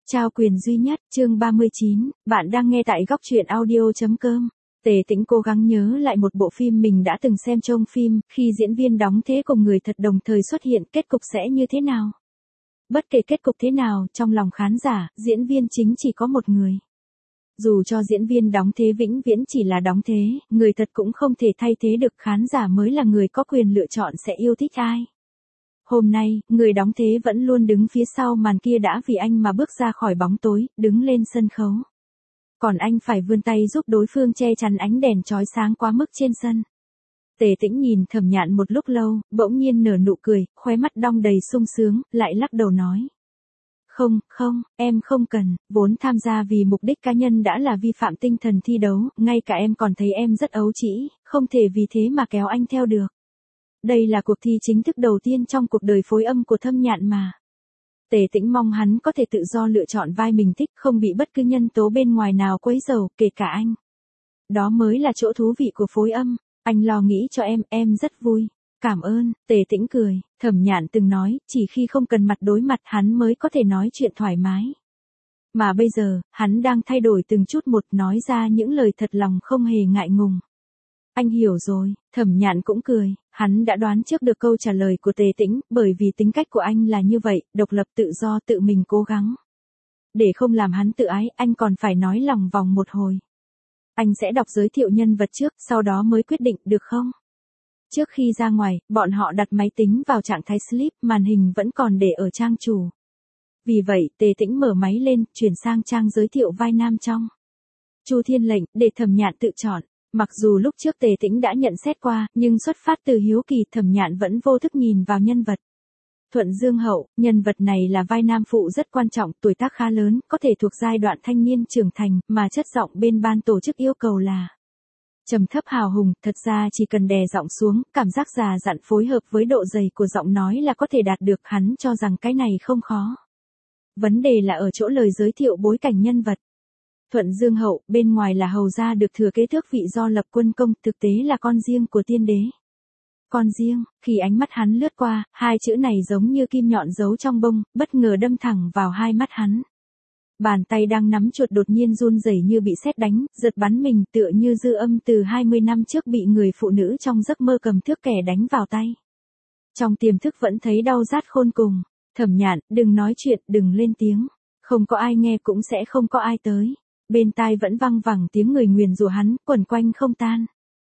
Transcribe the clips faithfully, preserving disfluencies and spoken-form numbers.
Trao quyền duy nhất, chương ba mươi chín, bạn đang nghe tại góc truyện audio.com. Tề Tĩnh cố gắng nhớ lại một bộ phim mình đã từng xem trong phim, khi diễn viên đóng thế cùng người thật đồng thời xuất hiện, kết cục sẽ như thế nào? Bất kể kết cục thế nào, trong lòng khán giả, diễn viên chính chỉ có một người. Dù cho diễn viên đóng thế vĩnh viễn chỉ là đóng thế, người thật cũng không thể thay thế được, khán giả mới là người có quyền lựa chọn sẽ yêu thích ai. Hôm nay, người đóng thế vẫn luôn đứng phía sau màn kia đã vì anh mà bước ra khỏi bóng tối, đứng lên sân khấu. Còn anh phải vươn tay giúp đối phương che chắn ánh đèn chói sáng quá mức trên sân. Tề Tĩnh nhìn Thẩm Nhạn một lúc lâu, bỗng nhiên nở nụ cười, khóe mắt đong đầy sung sướng, lại lắc đầu nói. Không, không, em không cần, vốn tham gia vì mục đích cá nhân đã là vi phạm tinh thần thi đấu, ngay cả em còn thấy em rất ấu trĩ, không thể vì thế mà kéo anh theo được. Đây là cuộc thi chính thức đầu tiên trong cuộc đời phối âm của Thẩm Nhạn mà. Tề Tĩnh mong hắn có thể tự do lựa chọn vai mình thích, không bị bất cứ nhân tố bên ngoài nào quấy rầy, kể cả anh. Đó mới là chỗ thú vị của phối âm, anh lo nghĩ cho em, em rất vui. Cảm ơn, Tề Tĩnh cười, Thẩm Nhạn từng nói, chỉ khi không cần mặt đối mặt hắn mới có thể nói chuyện thoải mái. Mà bây giờ, hắn đang thay đổi từng chút một, nói ra những lời thật lòng không hề ngại ngùng. Anh hiểu rồi, Thẩm Nhạn cũng cười, hắn đã đoán trước được câu trả lời của Tề Tĩnh, bởi vì tính cách của anh là như vậy, độc lập tự do tự mình cố gắng. Để không làm hắn tự ái, anh còn phải nói lòng vòng một hồi. Anh sẽ đọc giới thiệu nhân vật trước, sau đó mới quyết định, được không? Trước khi ra ngoài, bọn họ đặt máy tính vào trạng thái sleep, màn hình vẫn còn để ở trang chủ. Vì vậy, Tề Tĩnh mở máy lên, chuyển sang trang giới thiệu vai nam trong. Chu Thiên Lệnh, để Thẩm Nhạn tự chọn. Mặc dù lúc trước Tề Tĩnh đã nhận xét qua, nhưng xuất phát từ hiếu kỳ, Thẩm Nhạn vẫn vô thức nhìn vào nhân vật. Thuận Dương Hậu, nhân vật này là vai nam phụ rất quan trọng, tuổi tác khá lớn, có thể thuộc giai đoạn thanh niên trưởng thành, mà chất giọng bên ban tổ chức yêu cầu là trầm thấp hào hùng, thật ra chỉ cần đè giọng xuống, cảm giác già dặn phối hợp với độ dày của giọng nói là có thể đạt được, hắn cho rằng cái này không khó. Vấn đề là ở chỗ lời giới thiệu bối cảnh nhân vật. Thuận Dương Hậu, bên ngoài là hầu gia được thừa kế tước vị do lập quân công, thực tế là con riêng của tiên đế. Con riêng, khi ánh mắt hắn lướt qua, hai chữ này giống như kim nhọn giấu trong bông, bất ngờ đâm thẳng vào hai mắt hắn. Bàn tay đang nắm chuột đột nhiên run rẩy như bị sét đánh, giật bắn mình, tựa như dư âm từ hai mươi năm trước bị người phụ nữ trong giấc mơ cầm thước kẻ đánh vào tay. Trong tiềm thức vẫn thấy đau rát khôn cùng. Thẩm Nhạn, đừng nói chuyện, đừng lên tiếng. Không có ai nghe cũng sẽ không có ai tới. Bên tai vẫn văng vẳng tiếng người nguyền rủa hắn, quẩn quanh không tan.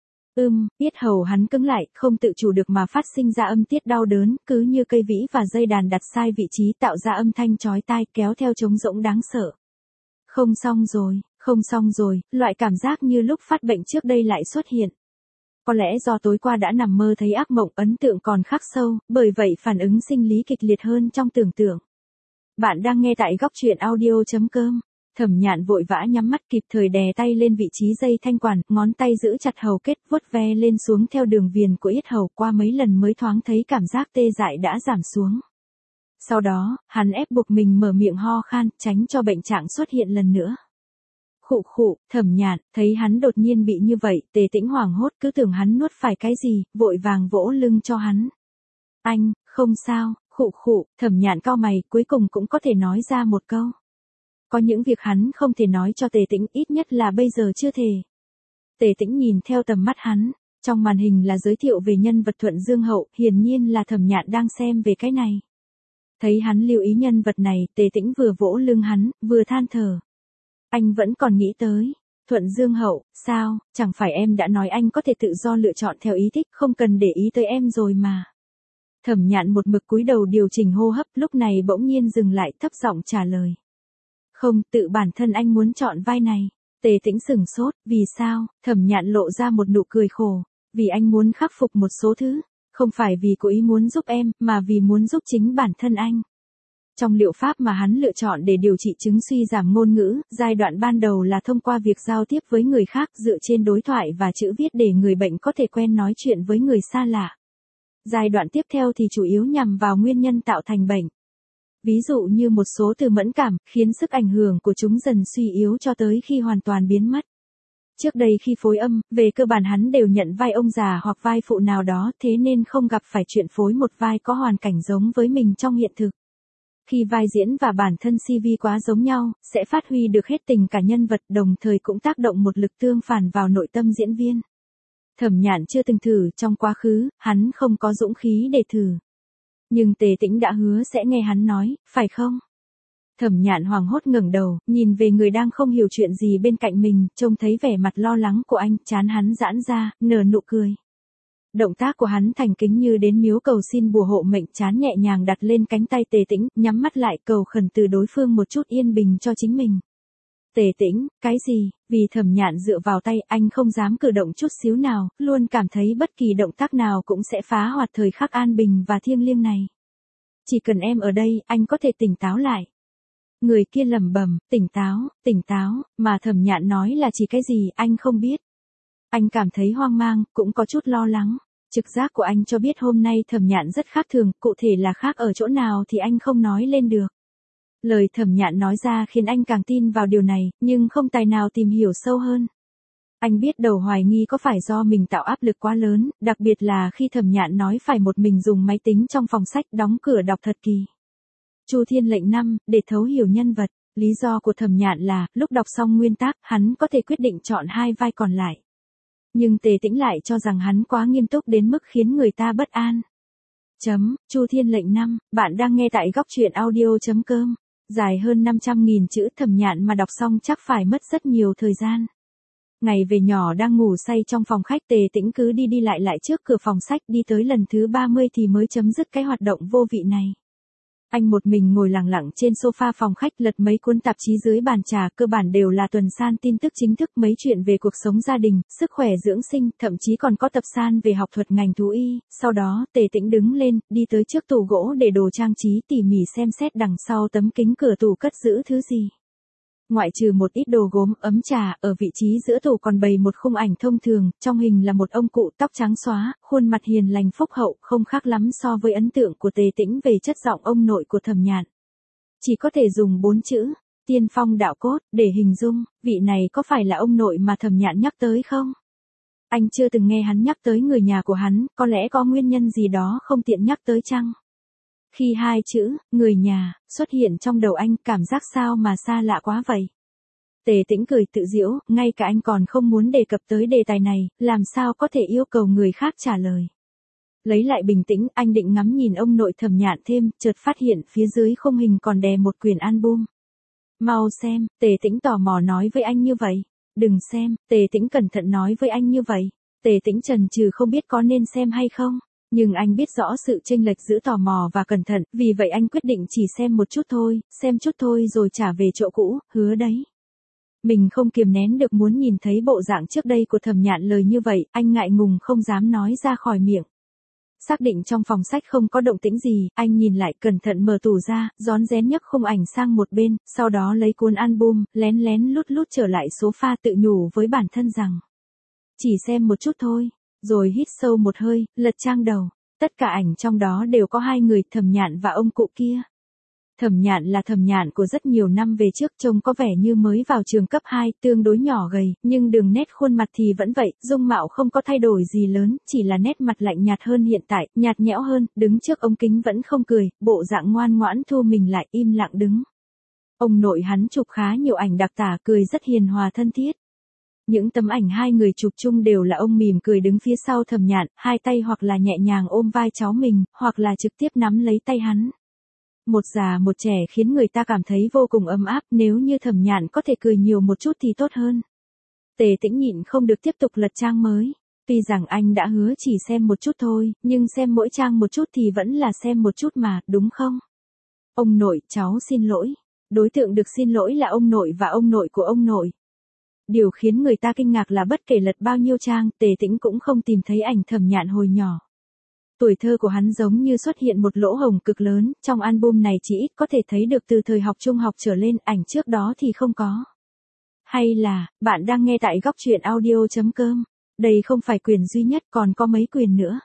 Ưm, yết hầu hắn cứng lại, không tự chủ được mà phát sinh ra âm tiết đau đớn, cứ như cây vĩ và dây đàn đặt sai vị trí tạo ra âm thanh chói tai, kéo theo trống rỗng đáng sợ. Không xong rồi, không xong rồi, loại cảm giác như lúc phát bệnh trước đây lại xuất hiện. Có lẽ do tối qua đã nằm mơ thấy ác mộng, ấn tượng còn khắc sâu, bởi vậy phản ứng sinh lý kịch liệt hơn trong tưởng tượng. Bạn đang nghe tại góc truyện audio.com. Thẩm Nhạn vội vã nhắm mắt, kịp thời đè tay lên vị trí dây thanh quản, ngón tay giữ chặt hầu kết, vuốt ve lên xuống theo đường viền của yết hầu, qua mấy lần mới thoáng thấy cảm giác tê dại đã giảm xuống. Sau đó, hắn ép buộc mình mở miệng ho khan, tránh cho bệnh trạng xuất hiện lần nữa. Khụ khụ, Thẩm Nhạn, thấy hắn đột nhiên bị như vậy, Tề Tĩnh hoảng hốt, cứ tưởng hắn nuốt phải cái gì, vội vàng vỗ lưng cho hắn. Anh, không sao, khụ khụ, Thẩm Nhạn cau mày, cuối cùng cũng có thể nói ra một câu. Có những việc hắn không thể nói cho Tề Tĩnh, ít nhất là bây giờ chưa thể. Tề Tĩnh nhìn theo tầm mắt hắn, trong màn hình là giới thiệu về nhân vật Thuận Dương Hậu, hiển nhiên là Thẩm Nhạn đang xem về cái này. Thấy hắn lưu ý nhân vật này, Tề Tĩnh vừa vỗ lưng hắn, vừa than thở. Anh vẫn còn nghĩ tới. Thuận Dương Hậu, sao, chẳng phải em đã nói anh có thể tự do lựa chọn theo ý thích, không cần để ý tới em rồi mà. Thẩm Nhạn một mực cúi đầu điều chỉnh hô hấp, lúc này bỗng nhiên dừng lại, thấp giọng trả lời. Không, tự bản thân anh muốn chọn vai này. Tề Tĩnh sửng sốt, vì sao? Thẩm Nhạn lộ ra một nụ cười khổ. Vì anh muốn khắc phục một số thứ. Không phải vì cố ý muốn giúp em, mà vì muốn giúp chính bản thân anh. Trong liệu pháp mà hắn lựa chọn để điều trị chứng suy giảm ngôn ngữ, giai đoạn ban đầu là thông qua việc giao tiếp với người khác dựa trên đối thoại và chữ viết để người bệnh có thể quen nói chuyện với người xa lạ. Giai đoạn tiếp theo thì chủ yếu nhằm vào nguyên nhân tạo thành bệnh. Ví dụ như một số từ mẫn cảm, khiến sức ảnh hưởng của chúng dần suy yếu cho tới khi hoàn toàn biến mất. Trước đây khi phối âm, về cơ bản hắn đều nhận vai ông già hoặc vai phụ nào đó, thế nên không gặp phải chuyện phối một vai có hoàn cảnh giống với mình trong hiện thực. khi vai diễn và bản thân xê vê quá giống nhau, sẽ phát huy được hết tình cả nhân vật, đồng thời cũng tác động một lực tương phản vào nội tâm diễn viên. Thẩm Nhạn chưa từng thử trong quá khứ, hắn không có dũng khí để thử. Nhưng Tề Tĩnh đã hứa sẽ nghe hắn nói, phải không? Thẩm Nhạn hoảng hốt ngẩng đầu, nhìn về người đang không hiểu chuyện gì bên cạnh mình, trông thấy vẻ mặt lo lắng của anh, trán hắn giãn ra, nở nụ cười. Động tác của hắn thành kính như đến miếu cầu xin bùa hộ mệnh, trán nhẹ nhàng đặt lên cánh tay Tề Tĩnh, nhắm mắt lại cầu khẩn từ đối phương một chút yên bình cho chính mình. Tề Tĩnh, cái gì? Vì Thẩm Nhạn dựa vào tay, anh không dám cử động chút xíu nào, luôn cảm thấy bất kỳ động tác nào cũng sẽ phá hoạt thời khắc an bình và thiêng liêng này. Chỉ cần em ở đây, anh có thể tỉnh táo lại. Người kia lẩm bẩm, tỉnh táo, tỉnh táo, mà Thẩm Nhạn nói là chỉ cái gì, anh không biết. Anh cảm thấy hoang mang, cũng có chút lo lắng. Trực giác của anh cho biết hôm nay Thẩm Nhạn rất khác thường, cụ thể là khác ở chỗ nào thì anh không nói lên được. Lời Thẩm Nhạn nói ra khiến anh càng tin vào điều này, nhưng không tài nào tìm hiểu sâu hơn. Anh biết đầu hoài nghi có phải do mình tạo áp lực quá lớn, đặc biệt là khi Thẩm Nhạn nói phải một mình dùng máy tính trong phòng sách đóng cửa đọc thật kỳ. Chu Thiên lệnh năm, để thấu hiểu nhân vật, lý do của Thẩm Nhạn là, lúc đọc xong nguyên tác, hắn có thể quyết định chọn hai vai còn lại. Nhưng Tề Tĩnh lại cho rằng hắn quá nghiêm túc đến mức khiến người ta bất an. Chấm, Chu Thiên lệnh năm, bạn đang nghe tại góc truyện audio chấm com. Dài hơn năm trăm nghìn chữ, Thẩm Nhạn mà đọc xong chắc phải mất rất nhiều thời gian. Ngày về nhỏ đang ngủ say trong phòng khách, Tề Tĩnh cứ đi đi lại lại trước cửa phòng sách, đi tới lần thứ ba mươi thì mới chấm dứt cái hoạt động vô vị này. Anh một mình ngồi lặng lặng trên sofa phòng khách, lật mấy cuốn tạp chí dưới bàn trà, cơ bản đều là tuần san tin tức chính thức, mấy chuyện về cuộc sống gia đình, sức khỏe dưỡng sinh, thậm chí còn có tập san về học thuật ngành thú y. Sau đó, Tề Tĩnh đứng lên, đi tới trước tủ gỗ để đồ trang trí, tỉ mỉ xem xét đằng sau tấm kính cửa tủ cất giữ thứ gì. Ngoại trừ một ít đồ gốm, ấm trà, ở vị trí giữa tủ còn bày một khung ảnh thông thường, trong hình là một ông cụ tóc trắng xóa, khuôn mặt hiền lành phúc hậu, không khác lắm so với ấn tượng của Tề Tĩnh về chất giọng ông nội của Thẩm Nhạn. Chỉ có thể dùng bốn chữ, tiên phong đạo cốt, để hình dung, vị này có phải là ông nội mà Thẩm Nhạn nhắc tới không? Anh chưa từng nghe hắn nhắc tới người nhà của hắn, có lẽ có nguyên nhân gì đó không tiện nhắc tới chăng? Khi hai chữ, người nhà, xuất hiện trong đầu anh, cảm giác sao mà xa lạ quá vậy? Tề Tĩnh cười tự giễu, ngay cả anh còn không muốn đề cập tới đề tài này, làm sao có thể yêu cầu người khác trả lời. Lấy lại bình tĩnh, anh định ngắm nhìn ông nội Thẩm Nhạn thêm, chợt phát hiện phía dưới khung hình còn đè một quyển album. Mau xem, Tề Tĩnh tò mò nói với anh như vậy. Đừng xem, Tề Tĩnh cẩn thận nói với anh như vậy. Tề Tĩnh chần chừ không biết có nên xem hay không. Nhưng anh biết rõ sự chênh lệch giữa tò mò và cẩn thận, vì vậy anh quyết định chỉ xem một chút thôi, xem chút thôi rồi trả về chỗ cũ, hứa đấy. Mình không kiềm nén được muốn nhìn thấy bộ dạng trước đây của Thẩm Nhạn, lời như vậy, anh ngại ngùng không dám nói ra khỏi miệng. Xác định trong phòng sách không có động tĩnh gì, anh nhìn lại cẩn thận mở tủ ra, rón rén nhấc khung ảnh sang một bên, sau đó lấy cuốn album, lén lén lút lút trở lại sofa tự nhủ với bản thân rằng. Chỉ xem một chút thôi. Rồi hít sâu một hơi, lật trang đầu. Tất cả ảnh trong đó đều có hai người, Thẩm Nhạn và ông cụ kia. Thẩm Nhạn là Thẩm Nhạn của rất nhiều năm về trước, trông có vẻ như mới vào trường cấp hai, tương đối nhỏ gầy, nhưng đường nét khuôn mặt thì vẫn vậy, dung mạo không có thay đổi gì lớn, chỉ là nét mặt lạnh nhạt hơn hiện tại, nhạt nhẽo hơn, đứng trước ống kính vẫn không cười, bộ dạng ngoan ngoãn thu mình lại, im lặng đứng. Ông nội hắn chụp khá nhiều ảnh đặc tả, cười rất hiền hòa thân thiết. Những tấm ảnh hai người chụp chung đều là ông mỉm cười đứng phía sau Thẩm Nhạn, hai tay hoặc là nhẹ nhàng ôm vai cháu mình, hoặc là trực tiếp nắm lấy tay hắn. Một già một trẻ khiến người ta cảm thấy vô cùng ấm áp, nếu như Thẩm Nhạn có thể cười nhiều một chút thì tốt hơn. Tề Tĩnh nhịn không được tiếp tục lật trang mới. Tuy rằng anh đã hứa chỉ xem một chút thôi, nhưng xem mỗi trang một chút thì vẫn là xem một chút mà, đúng không? Ông nội, cháu xin lỗi. Đối tượng được xin lỗi là ông nội và ông nội của ông nội. Điều khiến người ta kinh ngạc là bất kể lật bao nhiêu trang, Tề Tĩnh cũng không tìm thấy ảnh Thẩm Nhạn hồi nhỏ. Tuổi thơ của hắn giống như xuất hiện một lỗ hổng cực lớn, trong album này chỉ ít có thể thấy được từ thời học trung học trở lên, ảnh trước đó thì không có. Hay là, bạn đang nghe tại góc truyện audio chấm com. Đây không phải quyền duy nhất, còn có mấy quyền nữa.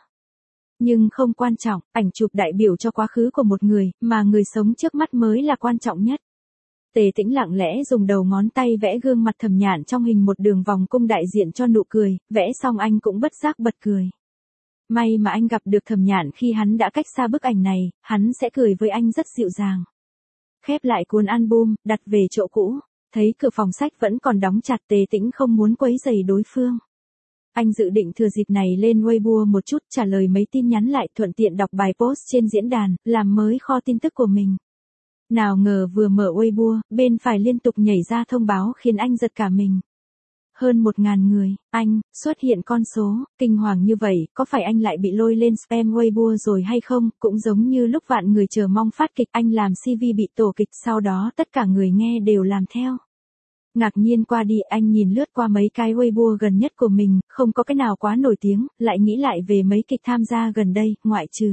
Nhưng không quan trọng, ảnh chụp đại biểu cho quá khứ của một người, mà người sống trước mắt mới là quan trọng nhất. Tề Tĩnh lặng lẽ dùng đầu ngón tay vẽ gương mặt Thẩm Nhạn trong hình một đường vòng cung đại diện cho nụ cười, vẽ xong anh cũng bất giác bật cười. May mà anh gặp được Thẩm Nhạn khi hắn đã cách xa bức ảnh này, hắn sẽ cười với anh rất dịu dàng. Khép lại cuốn album, đặt về chỗ cũ. Thấy cửa phòng sách vẫn còn đóng chặt, Tề Tĩnh không muốn quấy rầy đối phương. Anh dự định thừa dịp này lên Weibo một chút, trả lời mấy tin nhắn lại, thuận tiện đọc bài post trên diễn đàn, làm mới kho tin tức của mình. Nào ngờ vừa mở Weibo, bên phải liên tục nhảy ra thông báo khiến anh giật cả mình. Hơn một ngàn người, anh, xuất hiện con số, kinh hoàng như vậy, có phải anh lại bị lôi lên spam Weibo rồi hay không? Cũng giống như lúc vạn người chờ mong phát kịch, anh làm xê vê bị tổ kịch, sau đó tất cả người nghe đều làm theo. Ngạc nhiên qua đi, anh nhìn lướt qua mấy cái Weibo gần nhất của mình, không có cái nào quá nổi tiếng, lại nghĩ lại về mấy kịch tham gia gần đây, ngoại trừ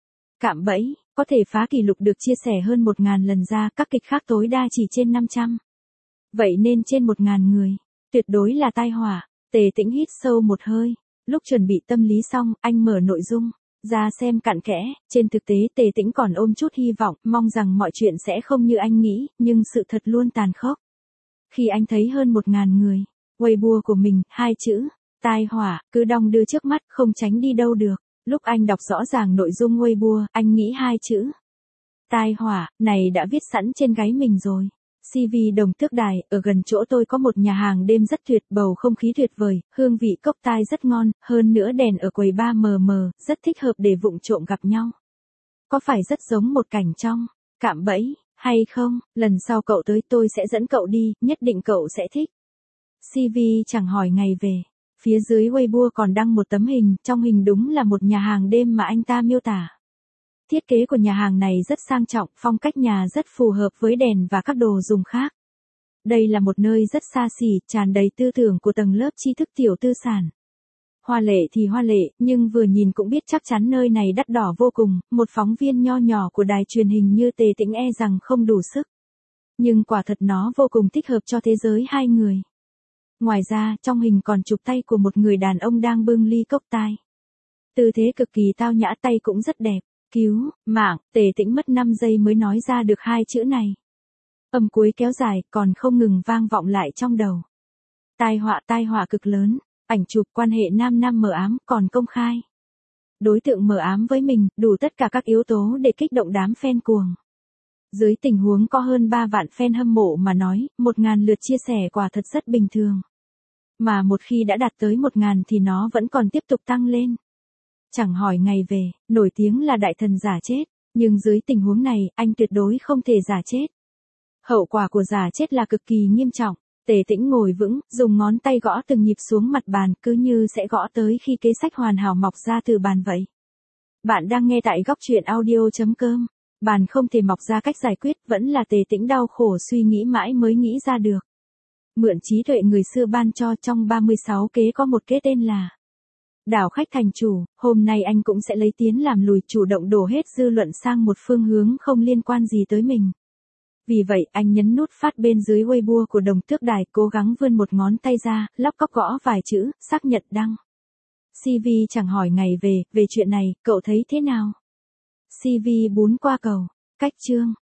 Cạm Bẫy, có thể phá kỷ lục được chia sẻ hơn một ngàn lần ra, các kịch khác tối đa chỉ trên năm trăm. Vậy nên trên một ngàn người, tuyệt đối là tai họa. Tề Tĩnh hít sâu một hơi, lúc chuẩn bị tâm lý xong, anh mở nội dung ra xem cặn kẽ. Trên thực tế Tề Tĩnh còn ôm chút hy vọng, mong rằng mọi chuyện sẽ không như anh nghĩ, nhưng sự thật luôn tàn khốc. Khi anh thấy hơn một ngàn người, Weibo của mình, hai chữ, tai họa, cứ đong đưa trước mắt, không tránh đi đâu được. Lúc anh đọc rõ ràng nội dung Weibo, anh nghĩ hai chữ, tai họa, này đã viết sẵn trên gáy mình rồi. xê vê Đồng Tước Đài, ở gần chỗ tôi có một nhà hàng đêm rất tuyệt, bầu không khí tuyệt vời, hương vị cốc tai rất ngon, hơn nữa đèn ở quầy ba mờ mờ, rất thích hợp để vụng trộm gặp nhau. Có phải rất giống một cảnh trong Cạm Bẫy, hay không? Lần sau cậu tới tôi sẽ dẫn cậu đi, nhất định cậu sẽ thích. xê vê chẳng hỏi ngày về. Phía dưới Weibo còn đăng một tấm hình, trong hình đúng là một nhà hàng đêm mà anh ta miêu tả. Thiết kế của nhà hàng này rất sang trọng, phong cách nhà rất phù hợp với đèn và các đồ dùng khác. Đây là một nơi rất xa xỉ, tràn đầy tư tưởng của tầng lớp tri thức tiểu tư sản. Hoa lệ thì hoa lệ, nhưng vừa nhìn cũng biết chắc chắn nơi này đắt đỏ vô cùng, một phóng viên nho nhỏ của đài truyền hình như Tề Tĩnh e rằng không đủ sức. Nhưng quả thật nó vô cùng thích hợp cho thế giới hai người. Ngoài ra, trong hình còn chụp tay của một người đàn ông đang bưng ly cốc tai. Tư thế cực kỳ tao nhã, tay cũng rất đẹp. Cứu mạng, Tề Tĩnh mất năm giây mới nói ra được hai chữ này. Âm cuối kéo dài, còn không ngừng vang vọng lại trong đầu. Tai họa, tai họa cực lớn, ảnh chụp quan hệ nam nam mờ ám, còn công khai. Đối tượng mờ ám với mình, đủ tất cả các yếu tố để kích động đám fan cuồng. Dưới tình huống có hơn ba vạn fan hâm mộ mà nói, một ngàn lượt chia sẻ quả thật rất bình thường. Mà một khi đã đạt tới một ngàn thì nó vẫn còn tiếp tục tăng lên. Chẳng hỏi ngày về, nổi tiếng là đại thần giả chết, nhưng dưới tình huống này, anh tuyệt đối không thể giả chết. Hậu quả của giả chết là cực kỳ nghiêm trọng. Tề Tĩnh ngồi vững, dùng ngón tay gõ từng nhịp xuống mặt bàn, cứ như sẽ gõ tới khi kế sách hoàn hảo mọc ra từ bàn vậy. Bạn đang nghe tại góc truyện audio chấm com. Bàn không thể mọc ra cách giải quyết, vẫn là Tề Tĩnh đau khổ suy nghĩ mãi mới nghĩ ra được. Mượn trí tuệ người xưa ban cho, trong ba mươi sáu kế có một kế tên là đảo khách thành chủ. Hôm nay anh cũng sẽ lấy tiến làm lùi, chủ động đổ hết dư luận sang một phương hướng không liên quan gì tới mình. Vì vậy, anh nhấn nút phát bên dưới Weibo của Đồng Tước Đài, cố gắng vươn một ngón tay ra, lóc cóc gõ vài chữ, xác nhận đăng. xê vê chẳng hỏi ngày về, về chuyện này, cậu thấy thế nào? xê vê bún qua cầu, cách chương.